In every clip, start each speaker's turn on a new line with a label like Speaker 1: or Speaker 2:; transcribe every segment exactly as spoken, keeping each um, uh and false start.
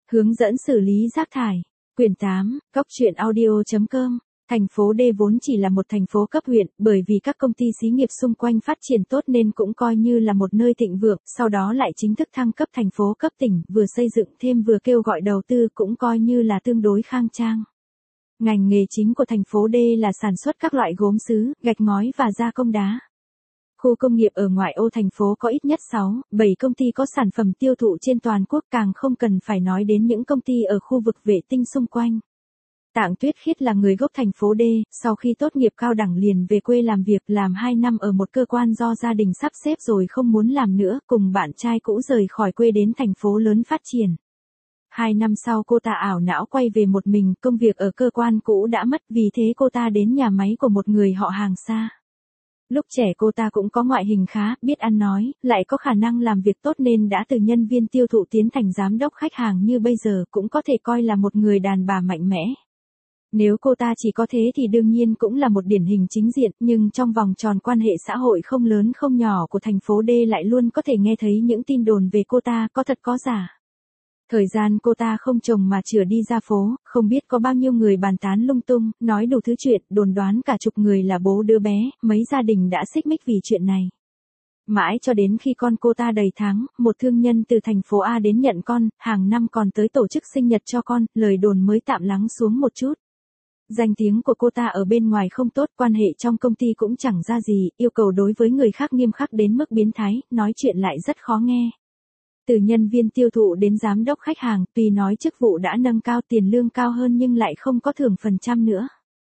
Speaker 1: Hướng dẫn xử lý rác thải. Quyển tám, Cóc truyện audio chấm com. Thành phố D vốn chỉ là một thành phố cấp huyện, bởi vì các công ty xí nghiệp xung quanh phát triển tốt nên cũng coi như là một nơi thịnh vượng, sau đó lại chính thức thăng cấp thành phố cấp tỉnh, vừa xây dựng thêm vừa kêu gọi đầu tư cũng coi như là tương đối khang trang. Ngành nghề chính của thành phố D là sản xuất các loại gốm sứ, gạch ngói và gia công đá. Khu công nghiệp ở ngoại ô thành phố có ít nhất sáu, bảy công ty có sản phẩm tiêu thụ trên toàn quốc, càng không cần phải nói đến những công ty ở khu vực vệ tinh xung quanh. Tạng Tuyết Khiết là người gốc thành phố D, sau khi tốt nghiệp cao đẳng liền về quê làm việc, làm hai năm ở một cơ quan do gia đình sắp xếp rồi không muốn làm nữa, cùng bạn trai cũ rời khỏi quê đến thành phố lớn phát triển. Hai năm sau cô ta ảo não quay về một mình, công việc ở cơ quan cũ đã mất, vì thế cô ta đến nhà máy của một người họ hàng xa. Lúc trẻ cô ta cũng có ngoại hình khá, biết ăn nói, lại có khả năng làm việc tốt nên đã từ nhân viên tiêu thụ tiến thành giám đốc khách hàng như bây giờ, cũng có thể coi là một người đàn bà mạnh mẽ. Nếu cô ta chỉ có thế thì đương nhiên cũng là một điển hình chính diện, nhưng trong vòng tròn quan hệ xã hội không lớn không nhỏ của thành phố D lại luôn có thể nghe thấy những tin đồn về cô ta, có thật có giả. Thời gian cô ta không chồng mà chửa đi ra phố, không biết có bao nhiêu người bàn tán lung tung, nói đủ thứ chuyện, đồn đoán cả chục người là bố đứa bé, mấy gia đình đã xích mích vì chuyện này. Mãi cho đến khi con cô ta đầy tháng, một thương nhân từ thành phố A đến nhận con, hàng năm còn tới tổ chức sinh nhật cho con, lời đồn mới tạm lắng xuống một chút. Danh tiếng của cô ta ở bên ngoài không tốt, quan hệ trong công ty cũng chẳng ra gì, yêu cầu đối với người khác nghiêm khắc đến mức biến thái, nói chuyện lại rất khó nghe. Từ nhân viên tiêu thụ đến giám đốc khách hàng, tuy nói chức vụ đã nâng cao, tiền lương cao hơn nhưng lại không có thưởng phần trăm nữa.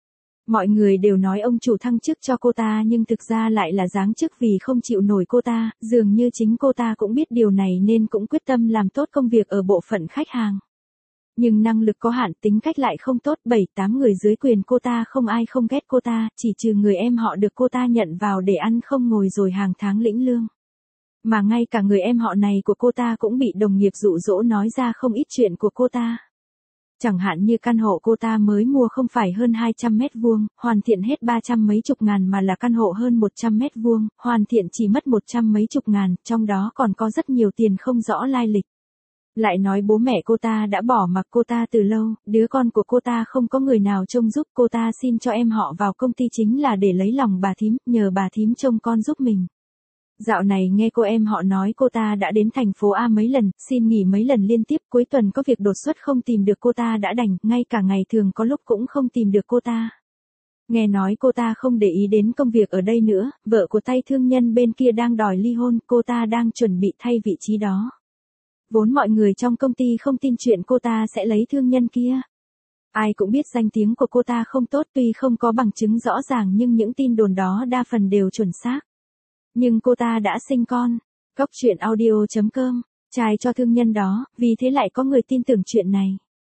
Speaker 1: Mọi người đều nói ông chủ thăng chức cho cô ta nhưng thực ra lại là giáng chức vì không chịu nổi cô ta, dường như chính cô ta cũng biết điều này nên cũng quyết tâm làm tốt công việc ở bộ phận khách hàng. Nhưng năng lực có hạn, tính cách lại không tốt, bảy tám người dưới quyền cô ta không ai không ghét cô ta, chỉ trừ người em họ được cô ta nhận vào để ăn không ngồi rồi hàng tháng lĩnh lương. Mà ngay cả người em họ này của cô ta cũng bị đồng nghiệp dụ dỗ nói ra không ít chuyện của cô ta. Chẳng hạn như căn hộ cô ta mới mua không phải hơn hai trăm mét vuông, hoàn thiện hết ba trăm mấy chục ngàn mà là căn hộ hơn một trăm mét vuông, hoàn thiện chỉ mất một trăm mấy chục ngàn, trong đó còn có rất nhiều tiền không rõ lai lịch. Lại nói bố mẹ cô ta đã bỏ mặc cô ta từ lâu, đứa con của cô ta không có người nào trông giúp, cô ta xin cho em họ vào công ty chính là để lấy lòng bà thím, nhờ bà thím trông con giúp mình. Dạo này nghe cô em họ nói cô ta đã đến thành phố A mấy lần, xin nghỉ mấy lần liên tiếp, cuối tuần có việc đột xuất không tìm được cô ta đã đành, ngay cả ngày thường có lúc cũng không tìm được cô ta. Nghe nói cô ta không để ý đến công việc ở đây nữa, vợ của tay thương nhân bên kia đang đòi ly hôn, cô ta đang chuẩn bị thay vị trí đó. Vốn mọi người trong công ty không tin chuyện cô ta sẽ lấy thương nhân kia. Ai cũng biết danh tiếng của cô ta không tốt, tuy không có bằng chứng rõ ràng nhưng những tin đồn đó đa phần đều chuẩn xác. Nhưng cô ta đã sinh con. Cóc truyện audio chấm com, trai cho thương nhân đó, vì thế lại có người tin tưởng chuyện này.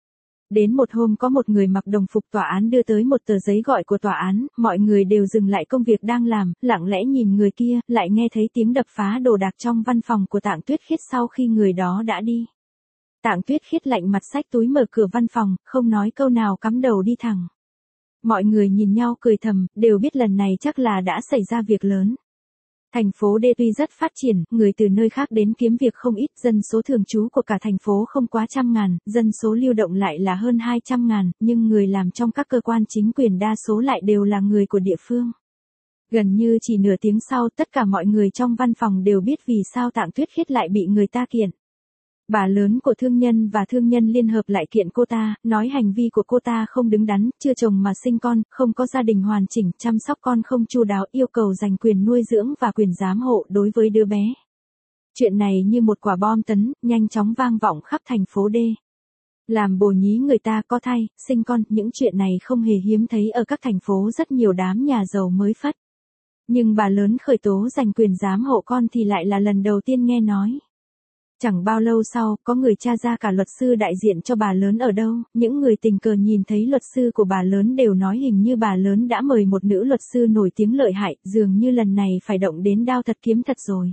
Speaker 1: Đến một hôm có một người mặc đồng phục tòa án đưa tới một tờ giấy gọi của tòa án, mọi người đều dừng lại công việc đang làm, lặng lẽ nhìn người kia, lại nghe thấy tiếng đập phá đồ đạc trong văn phòng của Tạng Tuyết Khiết sau khi người đó đã đi. Tạng Tuyết Khiết lạnh mặt xách túi mở cửa văn phòng, không nói câu nào cắm đầu đi thẳng. Mọi người nhìn nhau cười thầm, đều biết lần này chắc là đã xảy ra việc lớn. Thành phố D tuy rất phát triển, người từ nơi khác đến kiếm việc không ít, dân số thường trú của cả thành phố không quá trăm ngàn, dân số lưu động lại là hơn hai trăm ngàn, nhưng người làm trong các cơ quan chính quyền đa số lại đều là người của địa phương. Gần như chỉ nửa tiếng sau, tất cả mọi người trong văn phòng đều biết vì sao Tạng Tuyết Khiết lại bị người ta kiện. Bà lớn của thương nhân và thương nhân liên hợp lại kiện cô ta, nói hành vi của cô ta không đứng đắn, chưa chồng mà sinh con, không có gia đình hoàn chỉnh, chăm sóc con không chu đáo, yêu cầu giành quyền nuôi dưỡng và quyền giám hộ đối với đứa bé. Chuyện này như một quả bom tấn, nhanh chóng vang vọng khắp thành phố D. Làm bồ nhí người ta có thai, sinh con, những chuyện này không hề hiếm thấy ở các thành phố, rất nhiều đám nhà giàu mới phất. Nhưng bà lớn khởi tố giành quyền giám hộ con thì lại là lần đầu tiên nghe nói. Chẳng bao lâu sau, có người tra ra cả luật sư đại diện cho bà lớn ở đâu, những người tình cờ nhìn thấy luật sư của bà lớn đều nói hình như bà lớn đã mời một nữ luật sư nổi tiếng lợi hại, dường như lần này phải động đến đao thật kiếm thật rồi.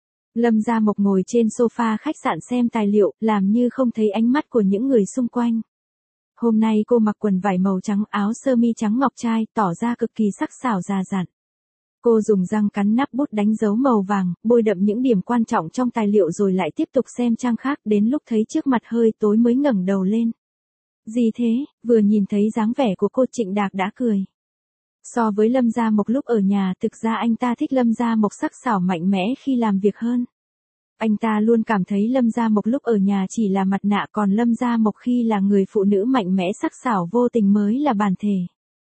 Speaker 1: Lâm Gia Mộc ngồi trên sofa khách sạn xem tài liệu, làm như không thấy ánh mắt của những người xung quanh. Hôm nay cô mặc quần vải màu trắng, áo sơ mi trắng ngọc trai, tỏ ra cực kỳ sắc sảo già dặn. Cô dùng răng cắn nắp bút đánh dấu màu vàng, bôi đậm những điểm quan trọng trong tài liệu rồi lại tiếp tục xem trang khác, đến lúc thấy trước mặt hơi tối mới ngẩng đầu lên. Gì thế? Vừa nhìn thấy dáng vẻ của cô, Trịnh Đạc đã cười. So với Lâm Gia Mộc lúc ở nhà, thực ra anh ta thích Lâm Gia Mộc sắc sảo mạnh mẽ khi làm việc hơn. Anh ta luôn cảm thấy Lâm Gia Mộc lúc ở nhà chỉ là mặt nạ, còn Lâm Gia Mộc khi là người phụ nữ mạnh mẽ sắc sảo vô tình mới là bản thể.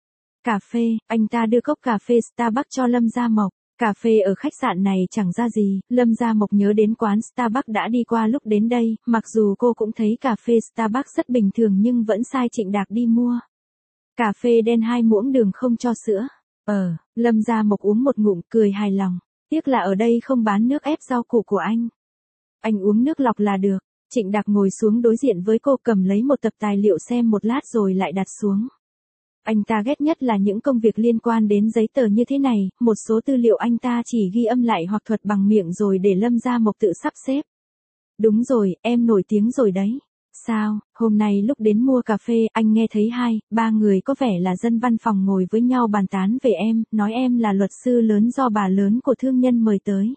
Speaker 1: Cà phê, anh ta đưa cốc cà phê Starbucks cho Lâm Gia Mộc. Cà phê ở khách sạn này chẳng ra gì, Lâm Gia Mộc nhớ đến quán Starbucks đã đi qua lúc đến đây, mặc dù cô cũng thấy cà phê Starbucks rất bình thường nhưng vẫn sai Trịnh Đạc đi mua. Cà phê đen hai muỗng đường không cho sữa. Ờ, Lâm Gia Mộc uống một ngụm cười hài lòng. Tiếc là ở đây không bán nước ép rau củ của anh. Anh uống nước lọc là được. Trịnh Đạc ngồi xuống đối diện với cô, cầm lấy một tập tài liệu xem một lát rồi lại đặt xuống. Anh ta ghét nhất là những công việc liên quan đến giấy tờ như thế này, một số tư liệu anh ta chỉ ghi âm lại hoặc thuật bằng miệng rồi để Lâm Gia Mộc tự sắp xếp. Đúng rồi, em nổi tiếng rồi đấy. Sao, hôm nay lúc đến mua cà phê, anh nghe thấy hai, ba người có vẻ là dân văn phòng ngồi với nhau bàn tán về em, nói em là luật sư lớn do bà lớn của thương nhân mời tới.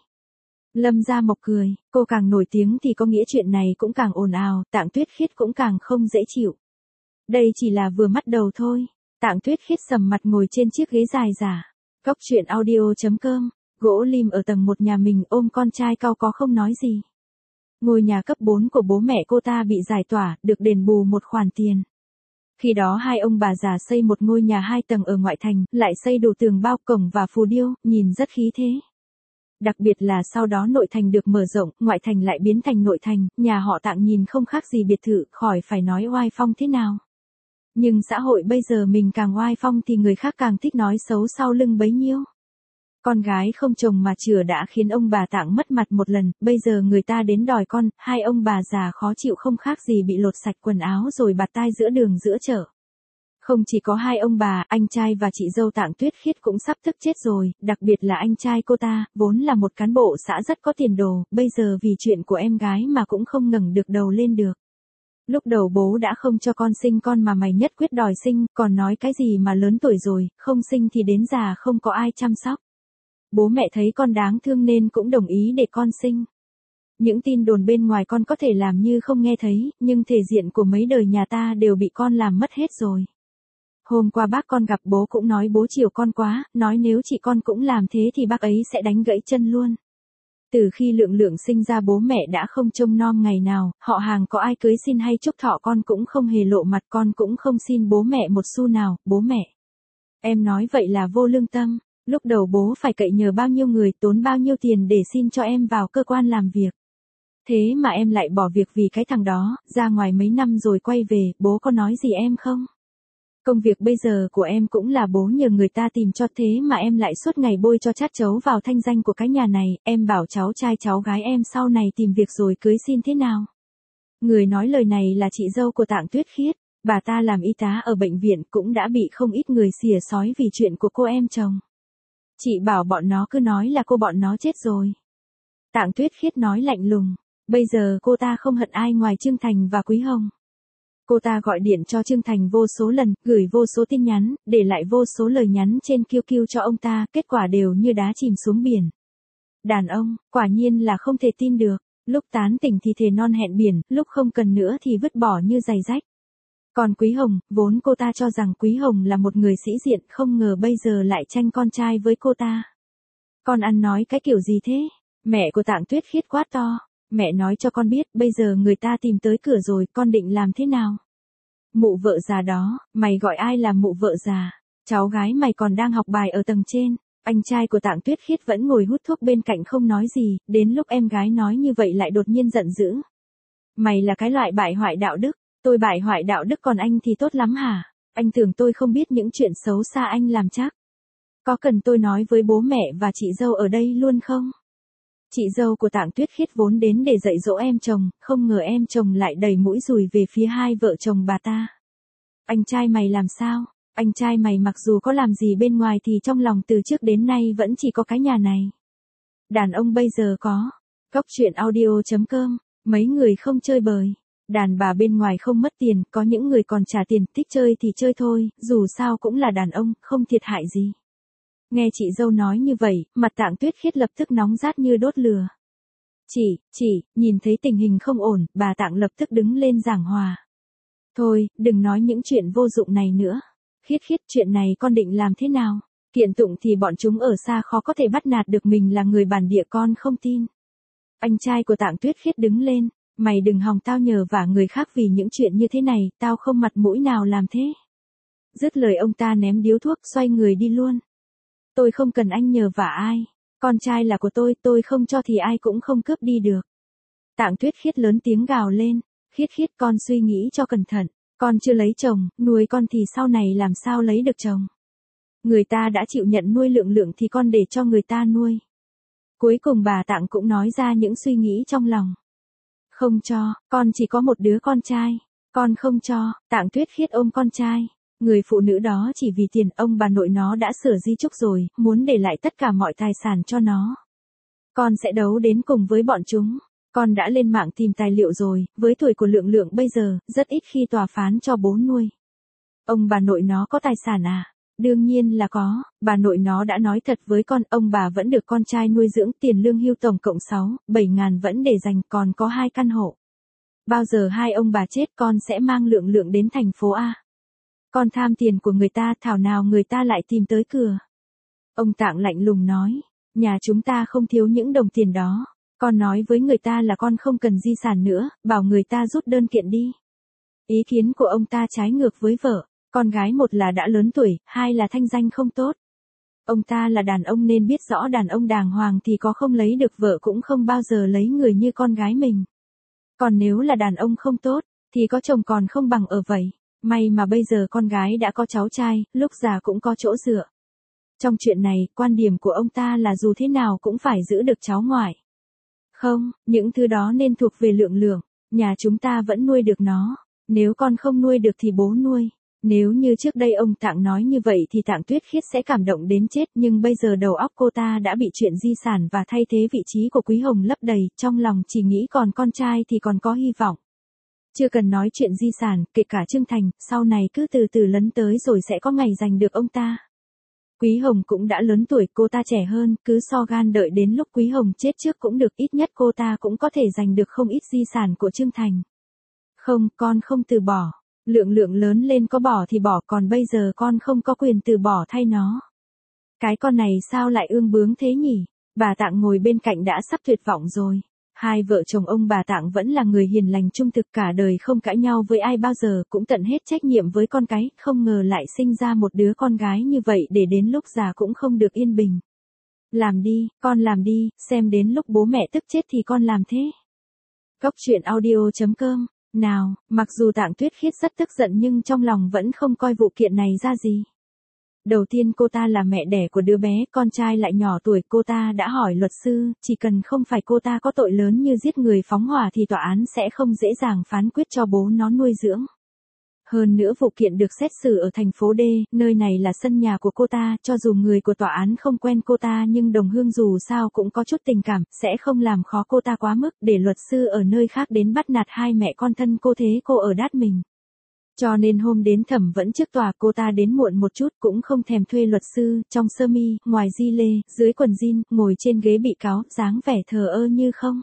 Speaker 1: Lâm Gia Mộc cười, cô càng nổi tiếng thì có nghĩa chuyện này cũng càng ồn ào, Tạng Tuyết Khiết cũng càng không dễ chịu. Đây chỉ là vừa bắt đầu thôi. Tạng Tuyết Khiết sầm mặt ngồi trên chiếc ghế dài giả. Cóc truyện audio chấm com, gỗ lim ở tầng một nhà mình, ôm con trai cau có không nói gì. Ngôi nhà cấp bốn của bố mẹ cô ta bị giải tỏa, được đền bù một khoản tiền. Khi đó hai ông bà già xây một ngôi nhà hai tầng ở ngoại thành, lại xây đủ tường bao cổng và phù điêu, nhìn rất khí thế. Đặc biệt là sau đó nội thành được mở rộng, ngoại thành lại biến thành nội thành, nhà họ Tạng nhìn không khác gì biệt thự, khỏi phải nói oai phong thế nào. Nhưng xã hội bây giờ mình càng oai phong thì người khác càng thích nói xấu sau lưng bấy nhiêu. Con gái không chồng mà chửa đã khiến ông bà Tạng mất mặt một lần, bây giờ người ta đến đòi con, hai ông bà già khó chịu không khác gì bị lột sạch quần áo rồi bạt tai giữa đường giữa chợ. Không chỉ có hai ông bà, anh trai và chị dâu Tạng Tuyết Khiết cũng sắp tức chết rồi, đặc biệt là anh trai cô ta, vốn là một cán bộ xã rất có tiền đồ, bây giờ vì chuyện của em gái mà cũng không ngẩng được đầu lên được. Lúc đầu bố đã không cho con sinh con mà mày nhất quyết đòi sinh, còn nói cái gì mà lớn tuổi rồi, không sinh thì đến già không có ai chăm sóc. Bố mẹ thấy con đáng thương nên cũng đồng ý để con sinh. Những tin đồn bên ngoài con có thể làm như không nghe thấy, nhưng thể diện của mấy đời nhà ta đều bị con làm mất hết rồi. Hôm qua bác con gặp bố cũng nói bố chiều con quá, nói nếu chị con cũng làm thế thì bác ấy sẽ đánh gãy chân luôn. Từ khi Lượng Lượng sinh ra bố mẹ đã không trông nom ngày nào, họ hàng có ai cưới xin hay chúc thọ con cũng không hề lộ mặt, con cũng không xin bố mẹ một xu nào, bố mẹ. Em nói vậy là vô lương tâm, lúc đầu bố phải cậy nhờ bao nhiêu người, tốn bao nhiêu tiền để xin cho em vào cơ quan làm việc. Thế mà em lại bỏ việc vì cái thằng đó, ra ngoài mấy năm rồi quay về, bố có nói gì em không? Công việc bây giờ của em cũng là bố nhờ người ta tìm cho, thế mà em lại suốt ngày bôi cho chát chấu vào thanh danh của cái nhà này, em bảo cháu trai cháu gái em sau này tìm việc rồi cưới xin thế nào? Người nói lời này là chị dâu của Tạng Tuyết Khiết, bà ta làm y tá ở bệnh viện cũng đã bị không ít người xỉa xói vì chuyện của cô em chồng. Chị bảo bọn nó cứ nói là cô bọn nó chết rồi. Tạng Tuyết Khiết nói lạnh lùng, bây giờ cô ta không hận ai ngoài Trương Thành và Quý Hồng. Cô ta gọi điện cho Trương Thành vô số lần, gửi vô số tin nhắn, để lại vô số lời nhắn trên Q Q cho ông ta, kết quả đều như đá chìm xuống biển. Đàn ông, quả nhiên là không thể tin được, lúc tán tỉnh thì thề non hẹn biển, lúc không cần nữa thì vứt bỏ như giày rách. Còn Quý Hồng, vốn cô ta cho rằng Quý Hồng là một người sĩ diện, không ngờ bây giờ lại tranh con trai với cô ta. Con ăn nói cái kiểu gì thế? Mẹ của Tạng Tuyết Khiết quát to. Mẹ nói cho con biết, bây giờ người ta tìm tới cửa rồi, con định làm thế nào? Mụ vợ già đó, mày gọi ai là mụ vợ già? Cháu gái mày còn đang học bài ở tầng trên. Anh trai của Tạng Tuyết Khiết vẫn ngồi hút thuốc bên cạnh không nói gì, đến lúc em gái nói như vậy lại đột nhiên giận dữ. Mày là cái loại bại hoại đạo đức, tôi bại hoại đạo đức còn anh thì tốt lắm hả? Anh tưởng tôi không biết những chuyện xấu xa anh làm chắc. Có cần tôi nói với bố mẹ và chị dâu ở đây luôn không? Chị dâu của Tạng Tuyết Khiết vốn đến để dạy dỗ em chồng, không ngờ em chồng lại đẩy mũi dùi về phía hai vợ chồng bà ta. Anh trai mày làm sao? Anh trai mày mặc dù có làm gì bên ngoài thì trong lòng từ trước đến nay vẫn chỉ có cái nhà này. Đàn ông bây giờ có. Cóc truyện audio chấm com, mấy người không chơi bời. Đàn bà bên ngoài không mất tiền, có những người còn trả tiền, thích chơi thì chơi thôi, dù sao cũng là đàn ông, không thiệt hại gì. Nghe chị dâu nói như vậy, mặt Tạng Tuyết Khiết lập tức nóng rát như đốt lửa. Chị, chị, nhìn thấy tình hình không ổn, bà Tạng lập tức đứng lên giảng hòa. Thôi, đừng nói những chuyện vô dụng này nữa. Khiết Khiết, chuyện này con định làm thế nào? Kiện tụng thì bọn chúng ở xa khó có thể bắt nạt được mình là người bản địa, con không tin. Anh trai của Tạng Tuyết Khiết đứng lên, mày đừng hòng tao nhờ vả người khác vì những chuyện như thế này, tao không mặt mũi nào làm thế. Dứt lời ông ta ném điếu thuốc, xoay người đi luôn. Tôi không cần anh nhờ vả ai. Con trai là của tôi, tôi không cho thì ai cũng không cướp đi được. Tạng Tuyết Khiết lớn tiếng gào lên. Khiết Khiết, con suy nghĩ cho cẩn thận. Con chưa lấy chồng, nuôi con thì sau này làm sao lấy được chồng. Người ta đã chịu nhận nuôi Lượng Lượng thì con để cho người ta nuôi. Cuối cùng bà Tạng cũng nói ra những suy nghĩ trong lòng. Không cho, con chỉ có một đứa con trai. Con không cho. Tạng Tuyết Khiết ôm con trai. Người phụ nữ đó chỉ vì tiền, ông bà nội nó đã sửa di chúc rồi, muốn để lại tất cả mọi tài sản cho nó. Con sẽ đấu đến cùng với bọn chúng. Con đã lên mạng tìm tài liệu rồi, với tuổi của Lượng Lượng bây giờ, rất ít khi tòa phán cho bố nuôi. Ông bà nội nó có tài sản à? Đương nhiên là có, bà nội nó đã nói thật với con, ông bà vẫn được con trai nuôi dưỡng, tiền lương hưu tổng cộng sáu, bảy ngàn vẫn để dành, còn có hai căn hộ. Bao giờ hai ông bà chết con sẽ mang Lượng Lượng đến thành phố A. Con tham tiền của người ta, thảo nào người ta lại tìm tới cửa. Ông Tạng lạnh lùng nói, nhà chúng ta không thiếu những đồng tiền đó. Con nói với người ta là con không cần di sản nữa, bảo người ta rút đơn kiện đi. Ý kiến của ông ta trái ngược với vợ. Con gái một là đã lớn tuổi, hai là thanh danh không tốt. Ông ta là đàn ông nên biết rõ đàn ông đàng hoàng thì có không lấy được vợ cũng không bao giờ lấy người như con gái mình. Còn nếu là đàn ông không tốt, thì có chồng còn không bằng ở vậy. May mà bây giờ con gái đã có cháu trai, lúc già cũng có chỗ dựa. Trong chuyện này, quan điểm của ông ta là dù thế nào cũng phải giữ được cháu ngoại. Không, những thứ đó nên thuộc về Lượng Lượng, nhà chúng ta vẫn nuôi được nó. Nếu con không nuôi được thì bố nuôi. Nếu như trước đây ông Tạng nói như vậy thì Tạng Tuyết Khiết sẽ cảm động đến chết, nhưng bây giờ đầu óc cô ta đã bị chuyện di sản và thay thế vị trí của Quý Hồng lấp đầy, trong lòng chỉ nghĩ còn con trai thì còn có hy vọng. Chưa cần nói chuyện di sản, kể cả Trương Thành, sau này cứ từ từ lấn tới rồi sẽ có ngày giành được ông ta. Quý Hồng cũng đã lớn tuổi, cô ta trẻ hơn, cứ so gan đợi đến lúc Quý Hồng chết trước cũng được, ít nhất cô ta cũng có thể giành được không ít di sản của Trương Thành. Không, con không từ bỏ. Lượng Lượng lớn lên có bỏ thì bỏ, còn bây giờ con không có quyền từ bỏ thay nó. Cái con này sao lại ương bướng thế nhỉ? Bà Tạng ngồi bên cạnh đã sắp tuyệt vọng rồi. Hai vợ chồng ông bà Tạng vẫn là người hiền lành trung thực, cả đời không cãi nhau với ai bao giờ, cũng tận hết trách nhiệm với con cái, không ngờ lại sinh ra một đứa con gái như vậy để đến lúc già cũng không được yên bình. Làm đi, con làm đi, xem đến lúc bố mẹ tức chết thì con làm thế. Góc truyện audio chấm com. Nào, mặc dù Tạng Tuyết Khiết rất tức giận nhưng trong lòng vẫn không coi vụ kiện này ra gì. Đầu tiên cô ta là mẹ đẻ của đứa bé, con trai lại nhỏ tuổi, cô ta đã hỏi luật sư, chỉ cần không phải cô ta có tội lớn như giết người phóng hỏa thì tòa án sẽ không dễ dàng phán quyết cho bố nó nuôi dưỡng. Hơn nữa vụ kiện được xét xử ở thành phố D, nơi này là sân nhà của cô ta, cho dù người của tòa án không quen cô ta nhưng đồng hương dù sao cũng có chút tình cảm, sẽ không làm khó cô ta quá mức để luật sư ở nơi khác đến bắt nạt hai mẹ con thân cô thế cô ở đát mình. Cho nên hôm đến thẩm vấn trước tòa cô ta đến muộn một chút cũng không thèm thuê luật sư, trong sơ mi, ngoài di lê, dưới quần jean, ngồi trên ghế bị cáo, dáng vẻ thờ ơ như không.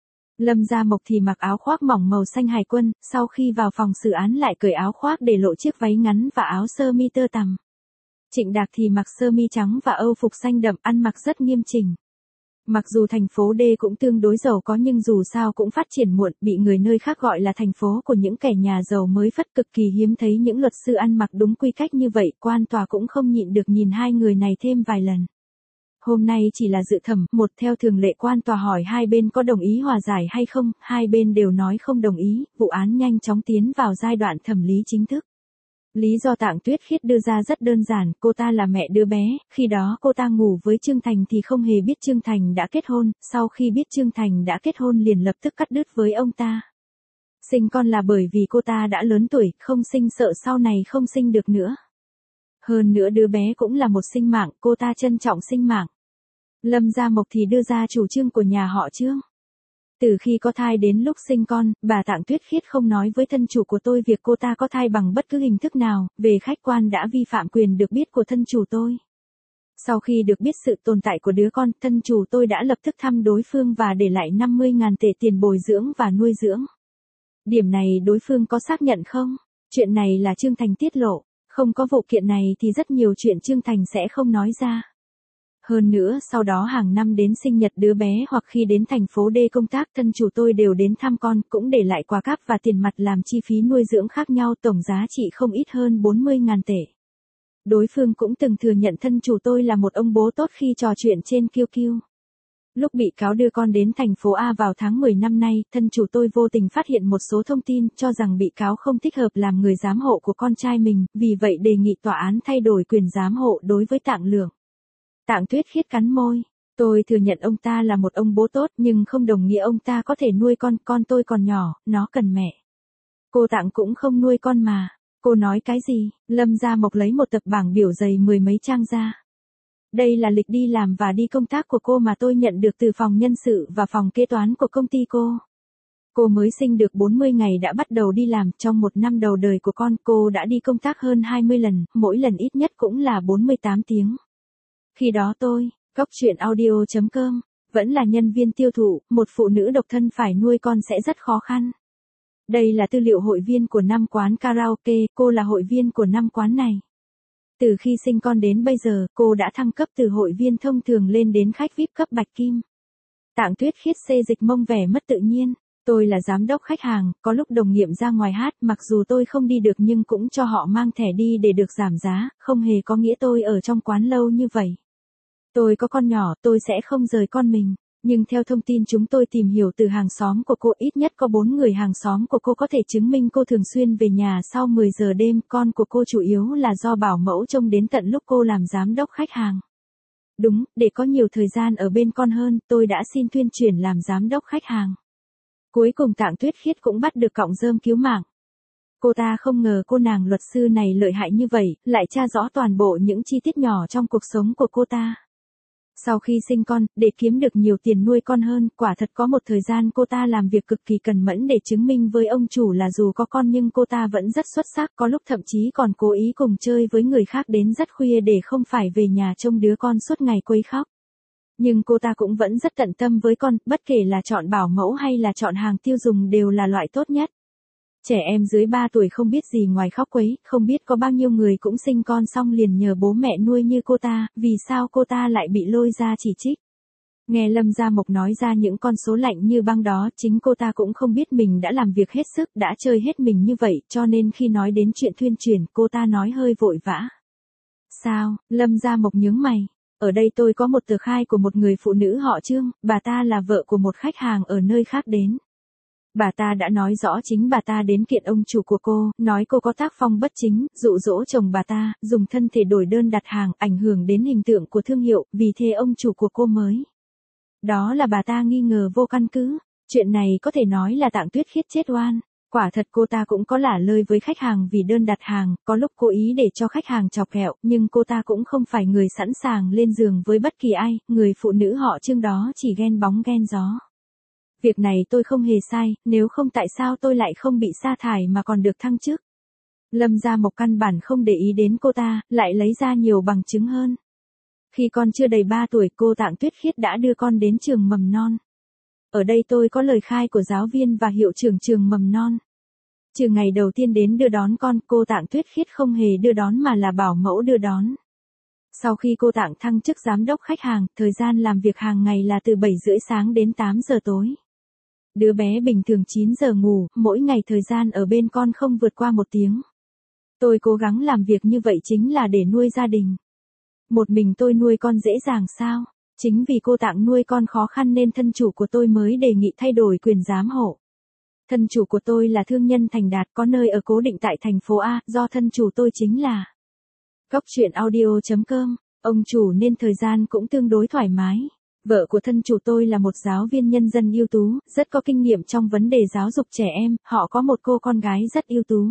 Speaker 1: Lâm Gia Mộc thì mặc áo khoác mỏng màu xanh hải quân, sau khi vào phòng xử án lại cởi áo khoác để lộ chiếc váy ngắn và áo sơ mi tơ tằm. Trịnh Đạc thì mặc sơ mi trắng và âu phục xanh đậm, ăn mặc rất nghiêm chỉnh. Mặc dù thành phố D cũng tương đối giàu có nhưng dù sao cũng phát triển muộn, bị người nơi khác gọi là thành phố của những kẻ nhà giàu mới phất, cực kỳ hiếm thấy những luật sư ăn mặc đúng quy cách như vậy, quan tòa cũng không nhịn được nhìn hai người này thêm vài lần. Hôm nay chỉ là dự thẩm, một theo thường lệ quan tòa hỏi hai bên có đồng ý hòa giải hay không, hai bên đều nói không đồng ý, vụ án nhanh chóng tiến vào giai đoạn thẩm lý chính thức. Lý do Tạng Tuyết Khiết đưa ra rất đơn giản, cô ta là mẹ đứa bé, khi đó cô ta ngủ với Trương Thành thì không hề biết Trương Thành đã kết hôn, sau khi biết Trương Thành đã kết hôn liền lập tức cắt đứt với ông ta. Sinh con là bởi vì cô ta đã lớn tuổi, không sinh sợ sau này không sinh được nữa. Hơn nữa đứa bé cũng là một sinh mạng, cô ta trân trọng sinh mạng. Lâm Gia Mộc thì đưa ra chủ trương của nhà họ Trương. Từ khi có thai đến lúc sinh con, bà Tạng Tuyết Khiết không nói với thân chủ của tôi việc cô ta có thai bằng bất cứ hình thức nào, về khách quan đã vi phạm quyền được biết của thân chủ tôi. Sau khi được biết sự tồn tại của đứa con, thân chủ tôi đã lập tức thăm đối phương và để lại năm mươi nghìn tệ tiền bồi dưỡng và nuôi dưỡng. Điểm này đối phương có xác nhận không? Chuyện này là Trương Thành tiết lộ, không có vụ kiện này thì rất nhiều chuyện Trương Thành sẽ không nói ra. Hơn nữa sau đó hàng năm đến sinh nhật đứa bé hoặc khi đến thành phố D công tác, thân chủ tôi đều đến thăm con, cũng để lại quà cáp và tiền mặt làm chi phí nuôi dưỡng khác nhau, tổng giá trị không ít hơn bốn mươi nghìn tệ. Đối phương cũng từng thừa nhận thân chủ tôi là một ông bố tốt khi trò chuyện trên Q Q. Lúc bị cáo đưa con đến thành phố A vào tháng mười năm nay, thân chủ tôi vô tình phát hiện một số thông tin cho rằng bị cáo không thích hợp làm người giám hộ của con trai mình, vì vậy đề nghị tòa án thay đổi quyền giám hộ đối với Tạng Lượng. Tạng Tuyết Khiết cắn môi. Tôi thừa nhận ông ta là một ông bố tốt nhưng không đồng nghĩa ông ta có thể nuôi con, con tôi còn nhỏ, nó cần mẹ. Cô Tạng cũng không nuôi con mà. Cô nói cái gì? Lâm Gia Mộc lấy một tập bảng biểu dày mười mấy trang ra. Đây là lịch đi làm và đi công tác của cô mà tôi nhận được từ phòng nhân sự và phòng kế toán của công ty cô. Cô mới sinh được bốn mươi ngày đã bắt đầu đi làm, trong một năm đầu đời của con cô đã đi công tác hơn hai mươi lần, mỗi lần ít nhất cũng là bốn mươi tám tiếng. Khi đó tôi, Cóc Truyện Audio chấm com, vẫn là nhân viên tiêu thụ, một phụ nữ độc thân phải nuôi con sẽ rất khó khăn. Đây là tư liệu hội viên của năm quán karaoke, cô là hội viên của năm quán này. Từ khi sinh con đến bây giờ, cô đã thăng cấp từ hội viên thông thường lên đến khách vi ai pi cấp bạch kim. Tạng Tuyết Khiết xê dịch mông vẻ mất tự nhiên. Tôi là giám đốc khách hàng, có lúc đồng nghiệp ra ngoài hát, mặc dù tôi không đi được nhưng cũng cho họ mang thẻ đi để được giảm giá, không hề có nghĩa tôi ở trong quán lâu như vậy. Tôi có con nhỏ, tôi sẽ không rời con mình. Nhưng theo thông tin chúng tôi tìm hiểu từ hàng xóm của cô, ít nhất có bốn người hàng xóm của cô có thể chứng minh cô thường xuyên về nhà sau mười giờ đêm, con của cô chủ yếu là do bảo mẫu trông đến tận lúc cô làm giám đốc khách hàng. Đúng, để có nhiều thời gian ở bên con hơn, tôi đã xin tuyên chuyển làm giám đốc khách hàng. Cuối cùng Tạng Tuyết Khiết cũng bắt được cọng rơm cứu mạng. Cô ta không ngờ cô nàng luật sư này lợi hại như vậy, lại tra rõ toàn bộ những chi tiết nhỏ trong cuộc sống của cô ta. Sau khi sinh con, để kiếm được nhiều tiền nuôi con hơn, quả thật có một thời gian cô ta làm việc cực kỳ cần mẫn để chứng minh với ông chủ là dù có con nhưng cô ta vẫn rất xuất sắc, có lúc thậm chí còn cố ý cùng chơi với người khác đến rất khuya để không phải về nhà trông đứa con suốt ngày quấy khóc. Nhưng cô ta cũng vẫn rất tận tâm với con, bất kể là chọn bảo mẫu hay là chọn hàng tiêu dùng đều là loại tốt nhất. Trẻ em dưới ba tuổi không biết gì ngoài khóc quấy, không biết có bao nhiêu người cũng sinh con xong liền nhờ bố mẹ nuôi như cô ta, vì sao cô ta lại bị lôi ra chỉ trích. Nghe Lâm Gia Mộc nói ra những con số lạnh như băng đó, chính cô ta cũng không biết mình đã làm việc hết sức, đã chơi hết mình như vậy, cho nên khi nói đến chuyện tuyên truyền, cô ta nói hơi vội vã. Sao? Lâm Gia Mộc nhướng mày. Ở đây tôi có một tờ khai của một người phụ nữ họ Trương, bà ta là vợ của một khách hàng ở nơi khác đến. Bà ta đã nói rõ chính bà ta đến kiện ông chủ của cô, nói cô có tác phong bất chính, dụ dỗ chồng bà ta, dùng thân thể đổi đơn đặt hàng, ảnh hưởng đến hình tượng của thương hiệu, vì thế ông chủ của cô mới. Đó là bà ta nghi ngờ vô căn cứ. Chuyện này có thể nói là Tạng Tuyết Khiết chết oan. Quả thật cô ta cũng có lả lơi với khách hàng vì đơn đặt hàng, có lúc cố ý để cho khách hàng chọc ghẹo, nhưng cô ta cũng không phải người sẵn sàng lên giường với bất kỳ ai, người phụ nữ họ Trương đó chỉ ghen bóng ghen gió. Việc này tôi không hề sai, nếu không tại sao tôi lại không bị sa thải mà còn được thăng chức. Lâm Gia Mộc căn bản không để ý đến cô ta, lại lấy ra nhiều bằng chứng hơn. Khi con chưa đầy ba tuổi, cô Tạng Tuyết Khiết đã đưa con đến trường mầm non. Ở đây tôi có lời khai của giáo viên và hiệu trưởng trường mầm non. Trừ ngày đầu tiên đến đưa đón con, cô Tạng Tuyết Khiết không hề đưa đón mà là bảo mẫu đưa đón. Sau khi cô Tạng thăng chức giám đốc khách hàng, thời gian làm việc hàng ngày là từ bảy rưỡi sáng đến tám giờ tối. Đứa bé bình thường chín giờ ngủ, mỗi ngày thời gian ở bên con không vượt qua một tiếng. Tôi cố gắng làm việc như vậy chính là để nuôi gia đình. Một mình tôi nuôi con dễ dàng sao? Chính vì cô Tạng nuôi con khó khăn nên thân chủ của tôi mới đề nghị thay đổi quyền giám hộ. Thân chủ của tôi là thương nhân thành đạt, có nơi ở cố định tại thành phố A, do thân chủ tôi chính là Cóc Truyện Audio chấm com, ông chủ nên thời gian cũng tương đối thoải mái. Vợ của thân chủ tôi là một giáo viên nhân dân ưu tú, rất có kinh nghiệm trong vấn đề giáo dục trẻ em, họ có một cô con gái rất ưu tú.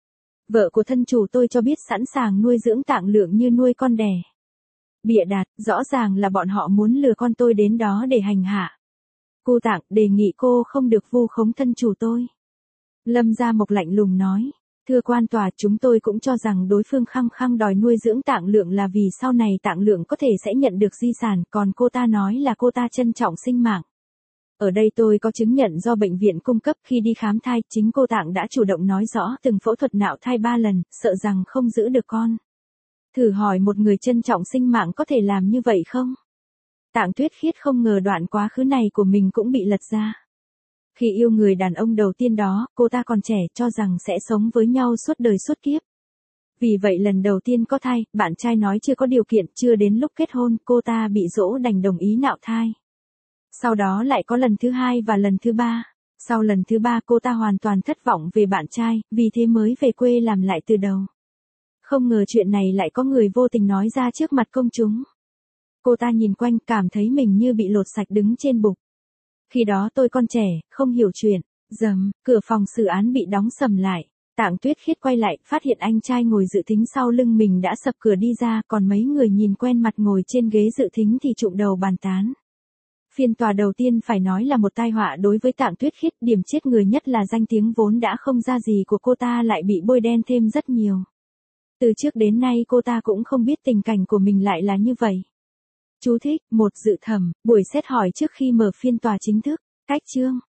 Speaker 1: Vợ của thân chủ tôi cho biết sẵn sàng nuôi dưỡng Tạng Lượng như nuôi con đẻ. Bịa đặt, rõ ràng là bọn họ muốn lừa con tôi đến đó để hành hạ. Cô Tạng đề nghị cô không được vu khống thân chủ tôi. Lâm Gia Mộc lạnh lùng nói. Thưa quan tòa, chúng tôi cũng cho rằng đối phương khăng khăng đòi nuôi dưỡng Tạng Lượng là vì sau này Tạng Lượng có thể sẽ nhận được di sản, còn cô ta nói là cô ta trân trọng sinh mạng. Ở đây tôi có chứng nhận do bệnh viện cung cấp khi đi khám thai, chính cô Tạng đã chủ động nói rõ từng phẫu thuật nạo thai ba lần, sợ rằng không giữ được con. Thử hỏi một người trân trọng sinh mạng có thể làm như vậy không? Tạng Tuyết Khiết không ngờ đoạn quá khứ này của mình cũng bị lật ra. Khi yêu người đàn ông đầu tiên đó, cô ta còn trẻ cho rằng sẽ sống với nhau suốt đời suốt kiếp. Vì vậy lần đầu tiên có thai, bạn trai nói chưa có điều kiện, chưa đến lúc kết hôn, cô ta bị dỗ đành đồng ý nạo thai. Sau đó lại có lần thứ hai và lần thứ ba. Sau lần thứ ba cô ta hoàn toàn thất vọng về bạn trai, vì thế mới về quê làm lại từ đầu. Không ngờ chuyện này lại có người vô tình nói ra trước mặt công chúng. Cô ta nhìn quanh cảm thấy mình như bị lột sạch đứng trên bục. Khi đó tôi còn trẻ, không hiểu chuyện. Dầm, cửa phòng xử án bị đóng sầm lại. Tạng Tuyết Khiết quay lại, phát hiện anh trai ngồi dự thính sau lưng mình đã sập cửa đi ra, còn mấy người nhìn quen mặt ngồi trên ghế dự thính thì trụm đầu bàn tán. Phiên tòa đầu tiên phải nói là một tai họa đối với Tạng Tuyết Khiết, điểm chết người nhất là danh tiếng vốn đã không ra gì của cô ta lại bị bôi đen thêm rất nhiều. Từ trước đến nay cô ta cũng không biết tình cảnh của mình lại là như vậy. Chú thích, một dự thẩm, buổi xét hỏi trước khi mở phiên tòa chính thức, cách chương.